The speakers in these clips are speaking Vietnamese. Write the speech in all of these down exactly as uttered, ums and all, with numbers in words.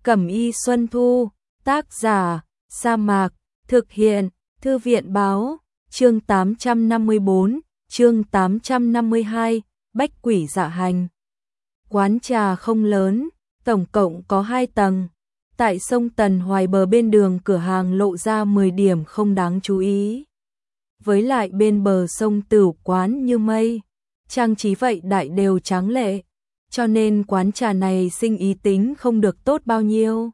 Cẩm y Xuân Thu, tác giả, Sa Mạc, thực hiện, Thư viện báo, chương tám trăm năm mươi tư, chương tám trăm năm mươi hai, Bách Quỷ Dạ Hành. Quán trà không lớn, tổng cộng có hai tầng. Tại sông Tần Hoài bờ bên đường cửa hàng lộ ra mười điểm không đáng chú ý. Với lại bên bờ sông tửu quán như mây, trang trí vậy đại đều tráng lệ, cho nên quán trà này sinh ý tính không được tốt bao nhiêu.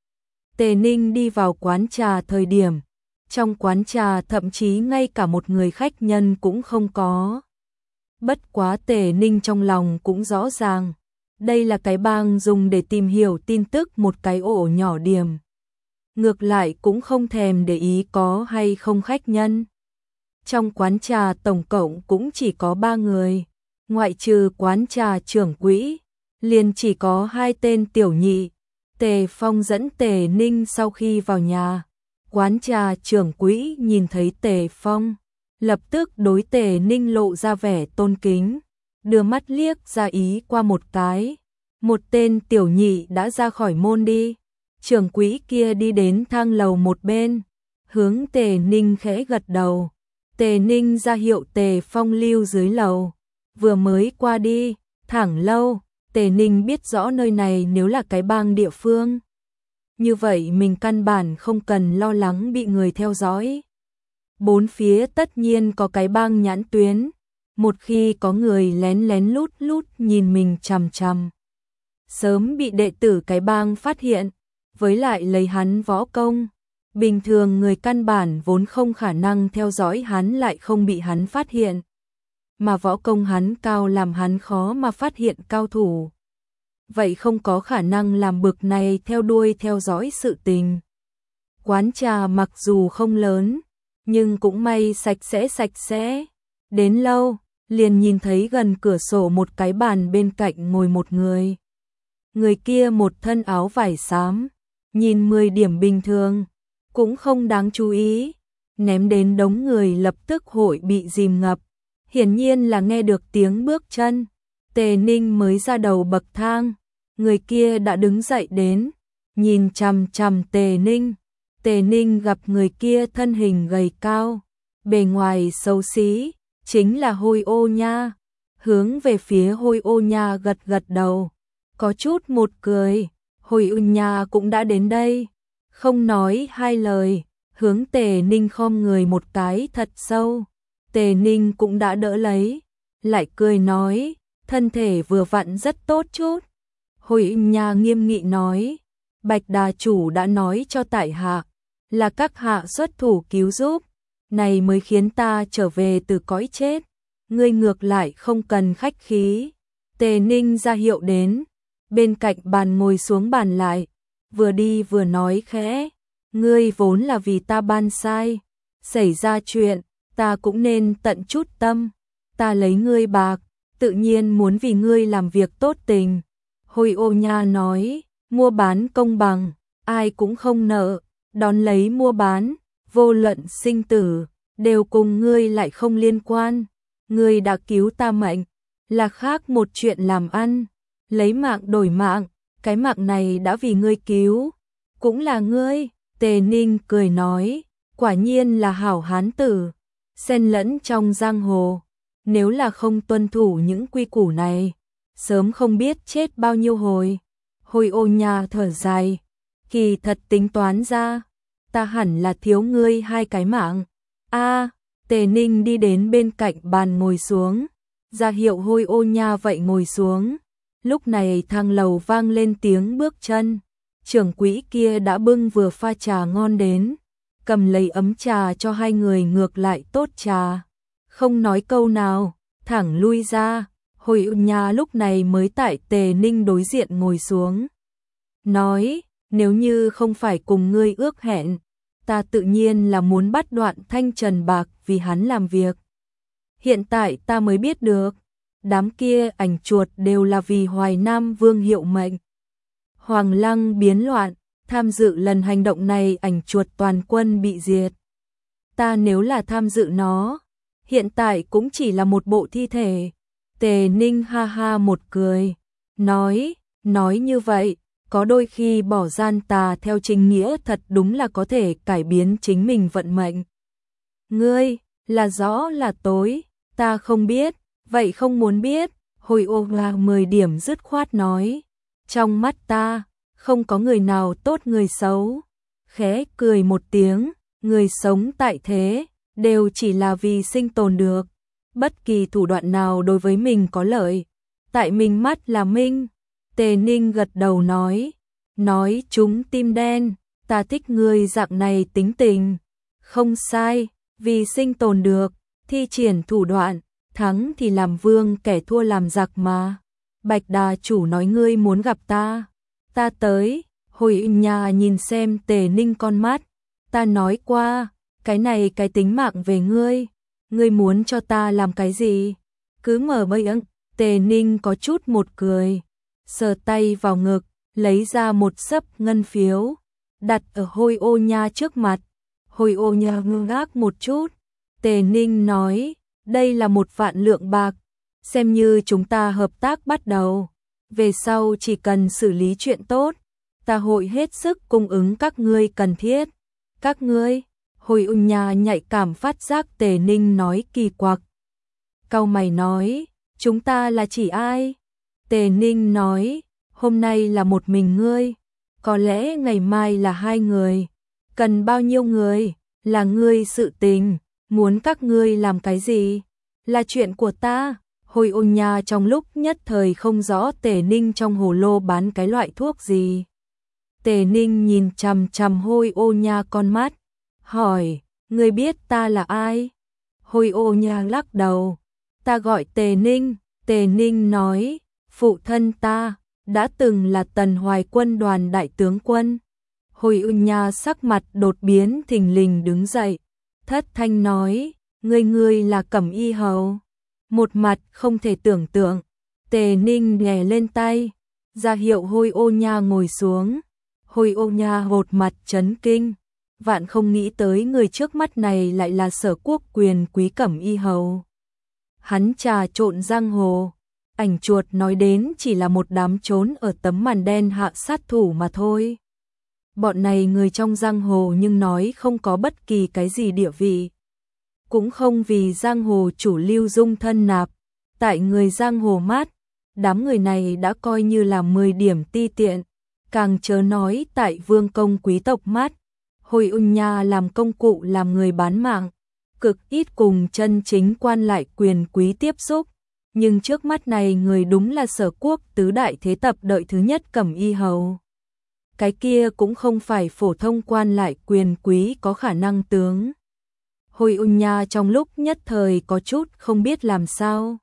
Tề Ninh đi vào quán trà thời điểm, trong quán trà thậm chí ngay cả một người khách nhân cũng không có. Bất quá Tề Ninh trong lòng cũng rõ ràng, đây là cái bang dùng để tìm hiểu tin tức một cái ổ nhỏ điểm. Ngược lại cũng không thèm để ý có hay không khách nhân. Trong quán trà tổng cộng cũng chỉ có ba người, ngoại trừ quán trà trưởng quỹ, liền chỉ có hai tên tiểu nhị. Tề Phong dẫn Tề Ninh sau khi vào nhà, quán trà trưởng quỹ nhìn thấy Tề Phong, lập tức đối Tề Ninh lộ ra vẻ tôn kính, đưa mắt liếc ra ý qua một cái. Một tên tiểu nhị đã ra khỏi môn đi, trưởng quỹ kia đi đến thang lầu một bên, hướng Tề Ninh khẽ gật đầu. Tề Ninh ra hiệu Tề Phong lưu dưới lầu, vừa mới qua đi, thẳng lâu, Tề Ninh biết rõ nơi này nếu là cái bang địa phương. Như vậy mình căn bản không cần lo lắng bị người theo dõi. Bốn phía tất nhiên có cái bang nhãn tuyến, một khi có người lén lén lút lút nhìn mình chằm chằm, sớm bị đệ tử cái bang phát hiện, với lại lấy hắn võ công. Bình thường người căn bản vốn không khả năng theo dõi hắn lại không bị hắn phát hiện. Mà võ công hắn cao làm hắn khó mà phát hiện cao thủ. Vậy không có khả năng làm bực này theo đuôi theo dõi sự tình. Quán trà mặc dù không lớn, nhưng cũng may sạch sẽ sạch sẽ. Đến lâu, liền nhìn thấy gần cửa sổ một cái bàn bên cạnh ngồi một người. Người kia một thân áo vải xám, nhìn mười điểm bình thường, cũng không đáng chú ý, ném đến đống người lập tức hội bị dìm ngập. Hiển nhiên là nghe được tiếng bước chân, Tề Ninh mới ra đầu bậc thang, người kia đã đứng dậy đến, nhìn chằm chằm Tề Ninh. Tề Ninh gặp người kia thân hình gầy cao, bề ngoài xấu xí, chính là Hôi Ô Nha, hướng về phía Hôi Ô Nha gật gật đầu, có chút một cười. Hôi Ô Nha cũng đã đến đây, không nói hai lời, hướng Tề Ninh khom người một cái thật sâu. Tề Ninh cũng đã đỡ lấy, lại cười nói, thân thể vừa vặn rất tốt chút. Hôi Nha nghiêm nghị nói, Bạch Đà chủ đã nói cho tại hạ, là các hạ xuất thủ cứu giúp, này mới khiến ta trở về từ cõi chết, ngươi ngược lại không cần khách khí. Tề Ninh ra hiệu đến, bên cạnh bàn ngồi xuống bàn lại, vừa đi vừa nói khẽ, ngươi vốn là vì ta ban sai, xảy ra chuyện, ta cũng nên tận chút tâm, ta lấy ngươi bạc, tự nhiên muốn vì ngươi làm việc tốt tình. Hôi Ô Nha nói, mua bán công bằng, ai cũng không nợ, đón lấy mua bán, vô luận sinh tử, đều cùng ngươi lại không liên quan, ngươi đã cứu ta mệnh, là khác một chuyện làm ăn, lấy mạng đổi mạng, cái mạng này đã vì ngươi cứu, cũng là ngươi. Tề Ninh cười nói, quả nhiên là hảo hán tử, xen lẫn trong giang hồ, nếu là không tuân thủ những quy củ này, sớm không biết chết bao nhiêu hồi. Hôi Ô Nha thở dài, kỳ thật tính toán ra, ta hẳn là thiếu ngươi hai cái mạng. A, Tề Ninh đi đến bên cạnh bàn ngồi xuống, ra hiệu Hôi Ô Nha vậy ngồi xuống. Lúc này thang lầu vang lên tiếng bước chân, trưởng quỹ kia đã bưng vừa pha trà ngon đến, cầm lấy ấm trà cho hai người ngược lại tốt trà, không nói câu nào, thẳng lui ra. Hôi Ô Nha lúc này mới tại Tề Ninh đối diện ngồi xuống, nói, nếu như không phải cùng ngươi ước hẹn, ta tự nhiên là muốn bắt đoạn thanh trần bạc vì hắn làm việc. Hiện tại ta mới biết được, đám kia ảnh chuột đều là vì Hoài Nam Vương hiệu mệnh. Hoàng Lăng biến loạn, tham dự lần hành động này ảnh chuột toàn quân bị diệt. Ta nếu là tham dự nó, hiện tại cũng chỉ là một bộ thi thể. Tề Ninh ha ha một cười, nói, nói như vậy, có đôi khi bỏ gian tà theo chính nghĩa thật đúng là có thể cải biến chính mình vận mệnh. Ngươi, là rõ là tối, ta không biết, vậy không muốn biết, Hồi ô là mười điểm dứt khoát nói. Trong mắt ta, không có người nào tốt người xấu. Khẽ cười một tiếng, người sống tại thế, đều chỉ là vì sinh tồn được. Bất kỳ thủ đoạn nào đối với mình có lợi, tại mình mắt là minh. Tề Ninh gật đầu nói, nói chúng tim đen, ta thích người dạng này tính tình. Không sai, vì sinh tồn được, thi triển thủ đoạn, thắng thì làm vương kẻ thua làm giặc mà. Bạch Đà chủ nói ngươi muốn gặp ta, ta tới. Hồi nhà nhìn xem Tề Ninh con mắt, ta nói qua, cái này cái tính mạng về ngươi, ngươi muốn cho ta làm cái gì? Cứ mở bẫy ưng. Tề Ninh có chút một cười, sờ tay vào ngực, lấy ra một xấp ngân phiếu, đặt ở Hôi Ô Nha trước mặt. Hôi Ô Nha ngơ ngác một chút. Tề Ninh nói, đây là một vạn lượng bạc, xem như chúng ta hợp tác bắt đầu. Về sau chỉ cần xử lý chuyện tốt, ta hội hết sức cung ứng các ngươi cần thiết. Các ngươi? Hồi Ung Nha nhạy cảm phát giác Tề Ninh nói kỳ quặc. Cau mày nói, chúng ta là chỉ ai? Tề Ninh nói, hôm nay là một mình ngươi, có lẽ ngày mai là hai người. Cần bao nhiêu người? Là ngươi sự tình, muốn các ngươi làm cái gì? Là chuyện của ta. Hồi Ung Nha trong lúc nhất thời không rõ Tề Ninh trong hồ lô bán cái loại thuốc gì. Tề Ninh nhìn chằm chằm Hôi Ô Nha con mắt, hỏi, ngươi biết ta là ai? Hôi Ô Nha lắc đầu, ta gọi Tề Ninh. Tề Ninh nói, phụ thân ta đã từng là Tần Hoài quân đoàn đại tướng quân. Hôi Ô Nha sắc mặt đột biến thình lình đứng dậy, thất thanh nói, ngươi ngươi là Cẩm Y hầu. Một mặt không thể tưởng tượng. Tề Ninh nhè lên tay, ra hiệu Hôi Ô Nha ngồi xuống. Hôi Ô Nha hột mặt chấn kinh, vạn không nghĩ tới người trước mắt này lại là Sở Quốc quyền quý Cẩm Y hầu. Hắn trà trộn giang hồ, ảnh chuột nói đến chỉ là một đám trốn ở tấm màn đen hạ sát thủ mà thôi. Bọn này người trong giang hồ nhưng nói không có bất kỳ cái gì địa vị, cũng không vì giang hồ chủ lưu dung thân nạp. Tại người giang hồ mát, đám người này đã coi như là mười điểm ti tiện, càng chớ nói tại vương công quý tộc mát. Hồi Ung Nha làm công cụ làm người bán mạng, cực ít cùng chân chính quan lại quyền quý tiếp xúc, nhưng trước mắt này người đúng là Sở Quốc tứ đại thế tập đợi thứ nhất Cẩm Y hầu. Cái kia cũng không phải phổ thông quan lại quyền quý có khả năng tướng. Hồi Ung Nha trong lúc nhất thời có chút không biết làm sao.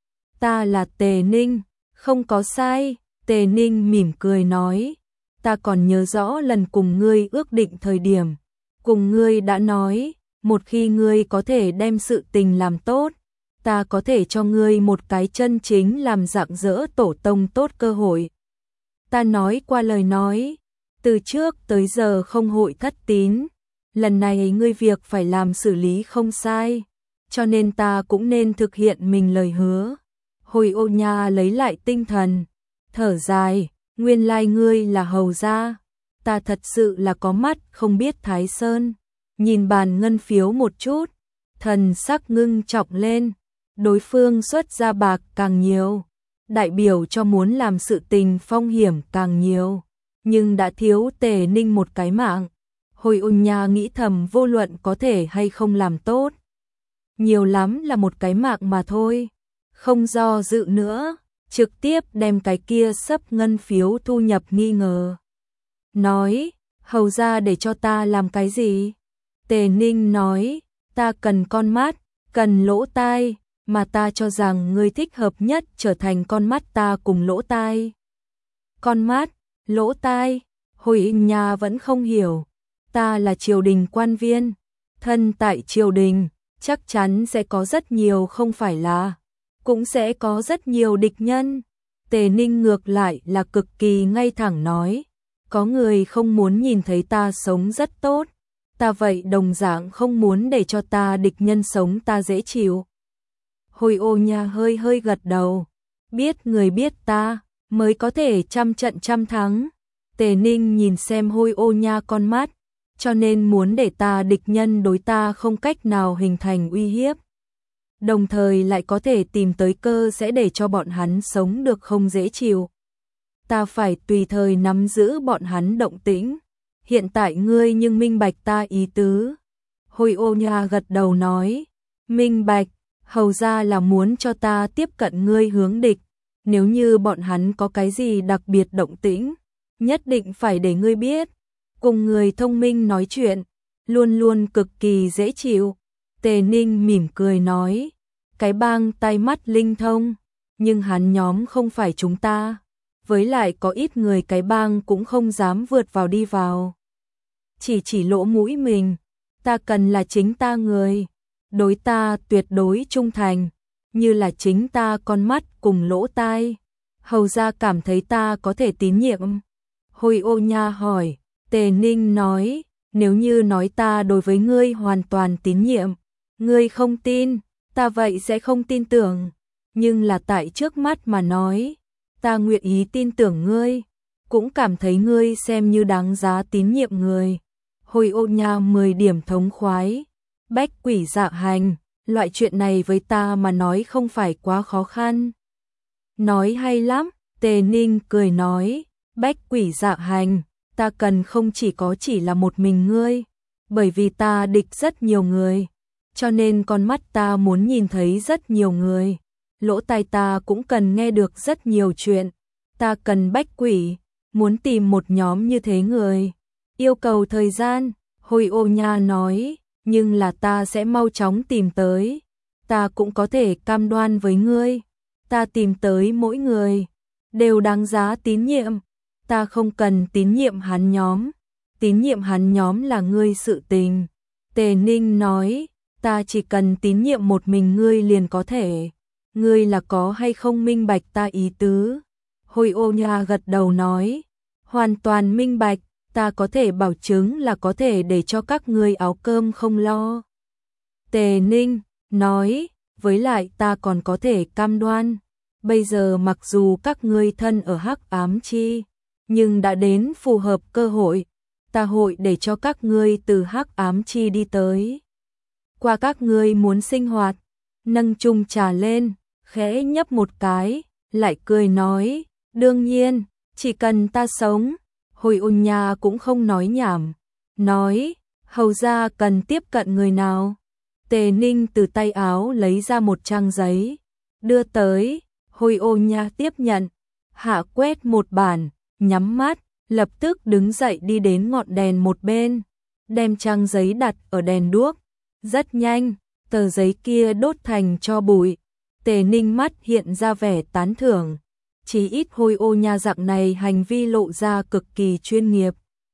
Ta là Tề Ninh, không có sai. Tề Ninh mỉm cười nói, ta còn nhớ rõ lần cùng ngươi ước định thời điểm, cùng ngươi đã nói, một khi ngươi có thể đem sự tình làm tốt, ta có thể cho ngươi một cái chân chính làm rạng rỡ tổ tông tốt cơ hội. Ta nói qua lời nói, từ trước tới giờ không hội thất tín, lần này ngươi việc phải làm xử lý không sai, cho nên ta cũng nên thực hiện mình lời hứa. Hồi Ô Nha lấy lại tinh thần, thở dài, nguyên lai ngươi là hầu gia, ta thật sự là có mắt không biết Thái Sơn. Nhìn bàn ngân phiếu một chút, thần sắc ngưng trọng lên, đối phương xuất ra bạc càng nhiều, đại biểu cho muốn làm sự tình phong hiểm càng nhiều, nhưng đã thiếu Tề Ninh một cái mạng. Hồi Ung Nha nghĩ thầm vô luận có thể hay không làm tốt, nhiều lắm là một cái mạng mà thôi, không do dự nữa, trực tiếp đem cái kia xấp ngân phiếu thu nhập nghi ngờ. Nói, hầu ra để cho ta làm cái gì? Tề Ninh nói, ta cần con mắt, cần lỗ tai, mà ta cho rằng ngươi thích hợp nhất trở thành con mắt ta cùng lỗ tai. Con mắt, lỗ tai, Hồi Ung Nha vẫn không hiểu. Ta là triều đình quan viên, thân tại triều đình, chắc chắn sẽ có rất nhiều không phải là, cũng sẽ có rất nhiều địch nhân. Tề Ninh ngược lại là cực kỳ ngay thẳng nói, có người không muốn nhìn thấy ta sống rất tốt, ta vậy đồng dạng không muốn để cho ta địch nhân sống ta dễ chịu. Hồi Ô Nha hơi hơi gật đầu, biết người biết ta, mới có thể trăm trận trăm thắng. Tề Ninh nhìn xem Hôi Ô Nha con mắt, cho nên muốn để ta địch nhân đối ta không cách nào hình thành uy hiếp. Đồng thời lại có thể tìm tới cơ sẽ để cho bọn hắn sống được không dễ chịu. Ta phải tùy thời nắm giữ bọn hắn động tĩnh. Hiện tại ngươi nhưng minh bạch ta ý tứ. Hôi Ô Nha gật đầu nói, minh bạch, hầu ra là muốn cho ta tiếp cận ngươi hướng địch. Nếu như bọn hắn có cái gì đặc biệt động tĩnh, nhất định phải để ngươi biết. Cùng người thông minh nói chuyện, luôn luôn cực kỳ dễ chịu. Tề Ninh mỉm cười nói, cái bang tai mắt linh thông, nhưng hắn nhóm không phải chúng ta. Với lại có ít người cái bang cũng không dám vượt vào đi vào. Chỉ chỉ lỗ mũi mình, ta cần là chính ta người, đối ta tuyệt đối trung thành, như là chính ta con mắt cùng lỗ tai. Hầu ra cảm thấy ta có thể tín nhiệm. Hôi Ô Nha hỏi, Tề Ninh nói, nếu như nói ta đối với ngươi hoàn toàn tín nhiệm, ngươi không tin, ta vậy sẽ không tin tưởng, nhưng là tại trước mắt mà nói, ta nguyện ý tin tưởng ngươi, cũng cảm thấy ngươi xem như đáng giá tín nhiệm người. Hôi Ô Nha mười điểm thống khoái, bách quỷ dạ hành, loại chuyện này với ta mà nói không phải quá khó khăn. Nói hay lắm, Tề Ninh cười nói, bách quỷ dạ hành, ta cần không chỉ có chỉ là một mình ngươi, bởi vì ta địch rất nhiều người, cho nên con mắt ta muốn nhìn thấy rất nhiều người, lỗ tai ta cũng cần nghe được rất nhiều chuyện, ta cần bách quỷ, muốn tìm một nhóm như thế người, yêu cầu thời gian. Hôi Ô Nha nói, nhưng là ta sẽ mau chóng tìm tới, ta cũng có thể cam đoan với ngươi, ta tìm tới mỗi người, đều đáng giá tín nhiệm, ta không cần tín nhiệm hắn nhóm, tín nhiệm hắn nhóm là ngươi sự tình. Tề Ninh nói, ta chỉ cần tín nhiệm một mình ngươi liền có thể, ngươi là có hay không minh bạch ta ý tứ. Hôi Ô Nha gật đầu nói, hoàn toàn minh bạch, ta có thể bảo chứng là có thể để cho các ngươi áo cơm không lo. Tề Ninh nói, với lại ta còn có thể cam đoan, bây giờ mặc dù các ngươi thân ở Hắc Ám Chi, nhưng đã đến phù hợp cơ hội, ta hội để cho các ngươi từ Hắc Ám Chi đi tới. Qua các ngươi muốn sinh hoạt, nâng chung trà lên, khẽ nhấp một cái, lại cười nói, đương nhiên, chỉ cần ta sống. Hôi Ô Nha cũng không nói nhảm, nói, hầu ra cần tiếp cận người nào. Tề Ninh từ tay áo lấy ra một trang giấy, đưa tới, Hôi Ô Nha tiếp nhận, hạ quét một bản, nhắm mắt, lập tức đứng dậy đi đến ngọn đèn một bên, đem trang giấy đặt ở đèn đuốc. Rất nhanh, tờ giấy kia đốt thành tro bụi. Tề Ninh mắt hiện ra vẻ tán thưởng. Chí ít Hôi Ô Nha dạng này hành vi lộ ra cực kỳ chuyên nghiệp.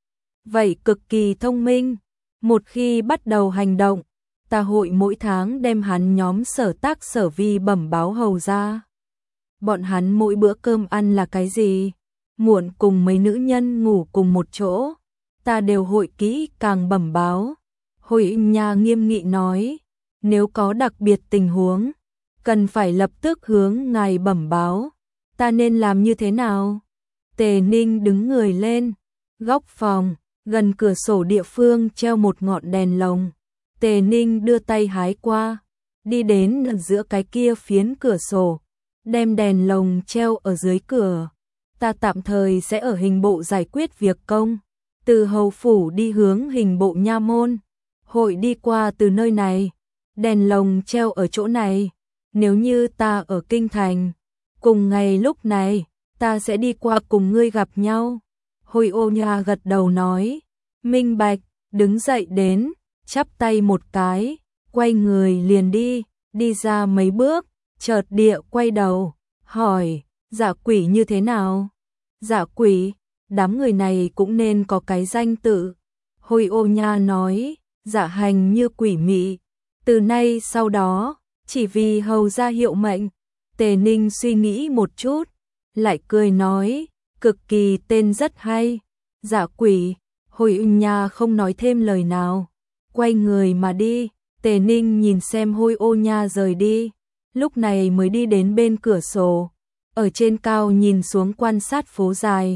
Vậy cực kỳ thông minh. Một khi bắt đầu hành động, ta hội mỗi tháng đem hắn nhóm sở tác sở vi bẩm báo hầu ra. Bọn hắn mỗi bữa cơm ăn là cái gì? Muộn cùng mấy nữ nhân ngủ cùng một chỗ, ta đều hội kỹ càng bẩm báo. Hôi Ô Nha nghiêm nghị nói, nếu có đặc biệt tình huống, cần phải lập tức hướng ngài bẩm báo. Ta nên làm như thế nào? Tề Ninh đứng người lên, góc phòng, gần cửa sổ địa phương treo một ngọn đèn lồng. Tề Ninh đưa tay hái qua, đi đến giữa cái kia phiến cửa sổ, đem đèn lồng treo ở dưới cửa. Ta tạm thời sẽ ở hình bộ giải quyết việc công, từ hầu phủ đi hướng hình bộ nha môn, hội đi qua từ nơi này, đèn lồng treo ở chỗ này. Nếu như ta ở kinh thành, cùng ngày lúc này, ta sẽ đi qua cùng ngươi gặp nhau. Hôi Ô Nha gật đầu nói, minh bạch, đứng dậy đến, chắp tay một cái, quay người liền đi, đi ra mấy bước, chợt địa quay đầu, hỏi, dạ quỷ như thế nào? Dạ quỷ, đám người này cũng nên có cái danh tự. Hôi Ô Nha nói, dạ hành như quỷ mị, từ nay sau đó, chỉ vì hầu ra hiệu mệnh. Tề Ninh suy nghĩ một chút, lại cười nói, cực kỳ tên rất hay. Dạ quỷ. Hôi Ô Nha không nói thêm lời nào, quay người mà đi. Tề Ninh nhìn xem Hôi Ô Nha rời đi, lúc này mới đi đến bên cửa sổ, ở trên cao nhìn xuống quan sát phố dài.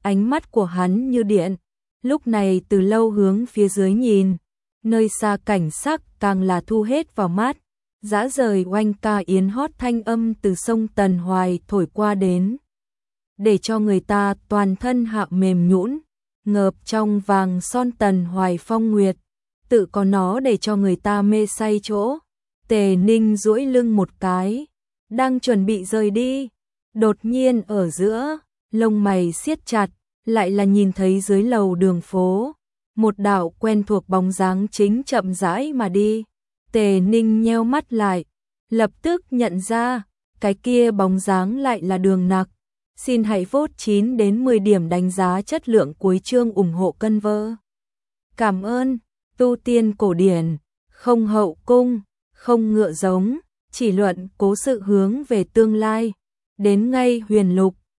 ánh mắt của hắn như điện, lúc này từ lâu hướng phía dưới nhìn, nơi xa cảnh sắc càng là thu hết vào mắt, dã rời oanh ca yến hót thanh âm từ sông Tần Hoài thổi qua đến, để cho người ta toàn thân hạ mềm nhũn, ngợp trong vàng son Tần Hoài phong nguyệt, tự có nó để cho người ta mê say chỗ. Tề Ninh duỗi lưng một cái, đang chuẩn bị rời đi, đột nhiên ở giữa, lông mày siết chặt, lại là nhìn thấy dưới lầu đường phố, một đạo quen thuộc bóng dáng chính chậm rãi mà đi. Tề Ninh nheo mắt lại, lập tức nhận ra, cái kia bóng dáng lại là Đường Nặc. Xin hãy vote chín đến mười điểm đánh giá chất lượng cuối chương ủng hộ cân vơ. Cảm ơn, tu tiên cổ điển, không hậu cung, không ngựa giống, chỉ luận cố sự hướng về tương lai, đến ngay huyền lục,